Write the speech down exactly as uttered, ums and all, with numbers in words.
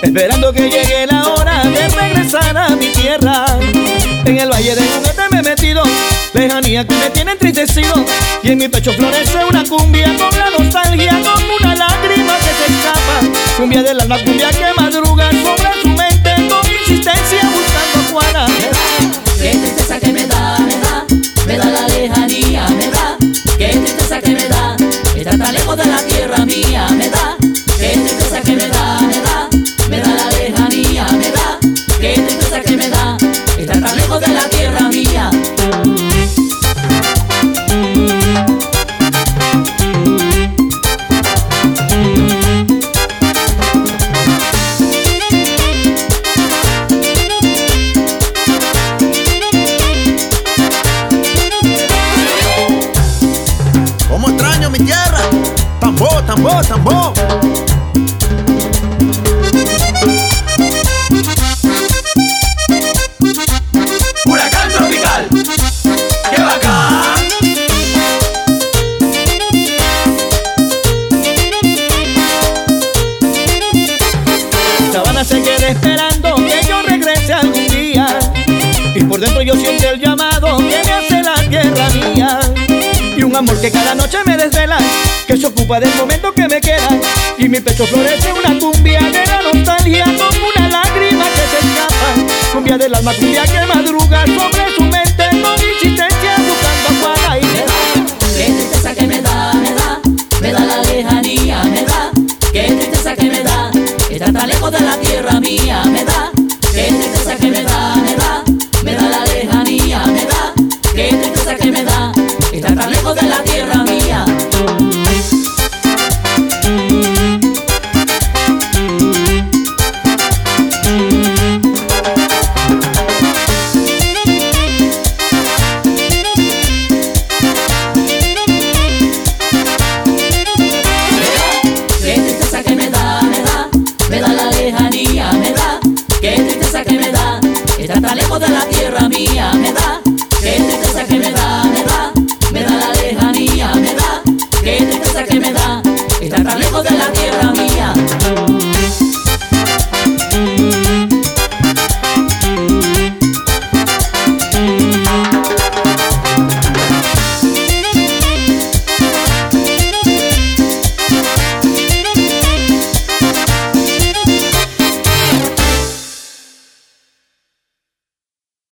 esperando que llegue la hora de regresar a mi tierra. En el valle de Juguete me he metido, lejanía que me tiene entristecido, y en mi pecho florece una cumbia con la nostalgia, con una lágrima que se escapa. Cumbia del alma, cumbia que madruga sobre su mente, con insistencia buscando a Juana. Qué tristeza que me da, me da, me da la lejanía, me da. Qué tristeza que me da, estar tan lejos de la tierra mía, me da. Qué tristeza que me da, me da, me da la lejanía, me da. Qué tristeza que me da, estar tan lejos de la tierra mía. Como extraño mi tierra, tambor, tambor, tambor. Huracán tropical, qué bacán. Sabana se queda esperando que yo regrese algún día, y por dentro yo siento el llamado que me hace la tierra mía. Y un amor que cada noche me desvela, que se ocupa del momento que me queda, y mi pecho florece una cumbia de la nostalgia, con una lágrima que se escapa. Cumbia del alma, cumbia que madruga sobre su mente, con insistencia buscando a Juana. Y me da Qué tristeza que me da, me da, me da la lejanía, me da. Qué tristeza que me da, estar tan lejos de la tierra mía, me da. Qué tristeza que me da, me da, me da la lejanía, me da. Qué tristeza que me da, estar tan lejos de la tierra